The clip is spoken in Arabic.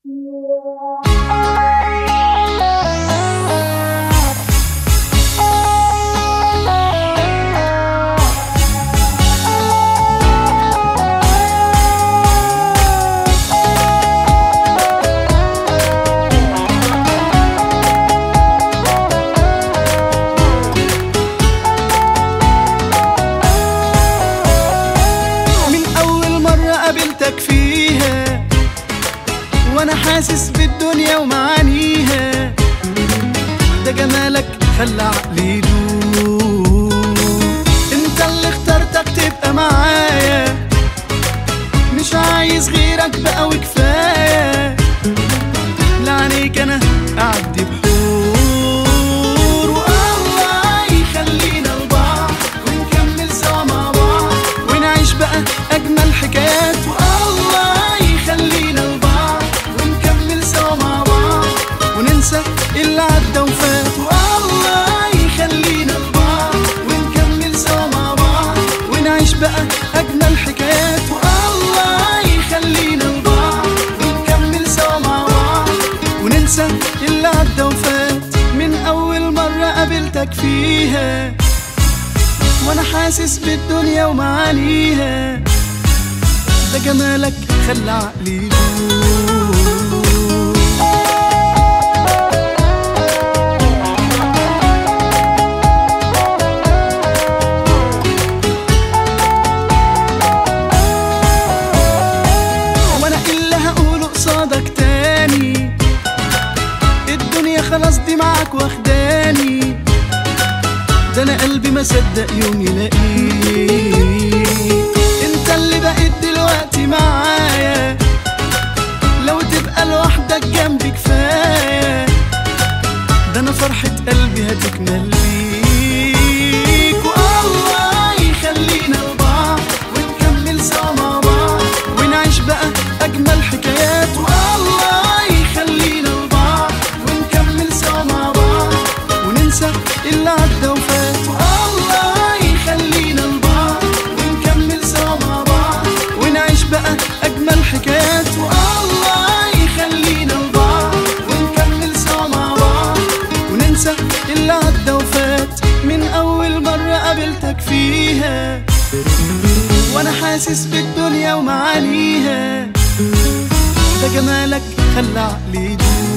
قابلتك فيها وانا حاسس بالدنيا ومعانيها، ده جمالك خلى عقلي يدوب. انت اللي اخترتك تبقى معايا، مش عايز غيرك بقى وكفاية. لعنيك انا اعدي بحور، والله يخلينا لبعض ونكمل سوا مع بعض ونعيش بقى اجمل حكايات. والله يخلينا لبعض ونكمل سوا مع بعض وننسى اللي عدى وفات. والله يخلينا لبعض ونكمل سوا مع بعض ونعيش بقى اجمل حكايات. والله يخلينا لبعض ونكمل سوا مع بعض وننسى اللي عدى وفات. من اول مرة قابلتك فيها وانا حاسس بالدنيا ومعانيها، ده جمالك خلى عقلي يدوب. وانا اللي هقوله قصادك تاني، الدنيا خلاص دي معاك واخداني، ده انا قلبي ما صدق يوم يلاقيك. انت اللي بقيت دلوقتي معايا، لو تبقى لوحدك جنبي كفايه، ده انا فرحة قلبي هتكمل بيك. والله يخلينا لبعض ونكمل سوا مع بعض ونعيش بقى اجمل حكايات. والله يخلينا لبعض ونكمل سوا مع بعض وننسى اللي عدى وفات. والله يخلينا لبعض ونكمل سوا مع بعض ونعيش بقى اجمل حكايات. والله يخلينا لبعض ونكمل سوا مع بعض وننسى اللي عدى وفات. من اول مرة قابلتك فيها وانا حاسس بالدنيا ومعانيها، ده جمالك خلى عقلي يدوب.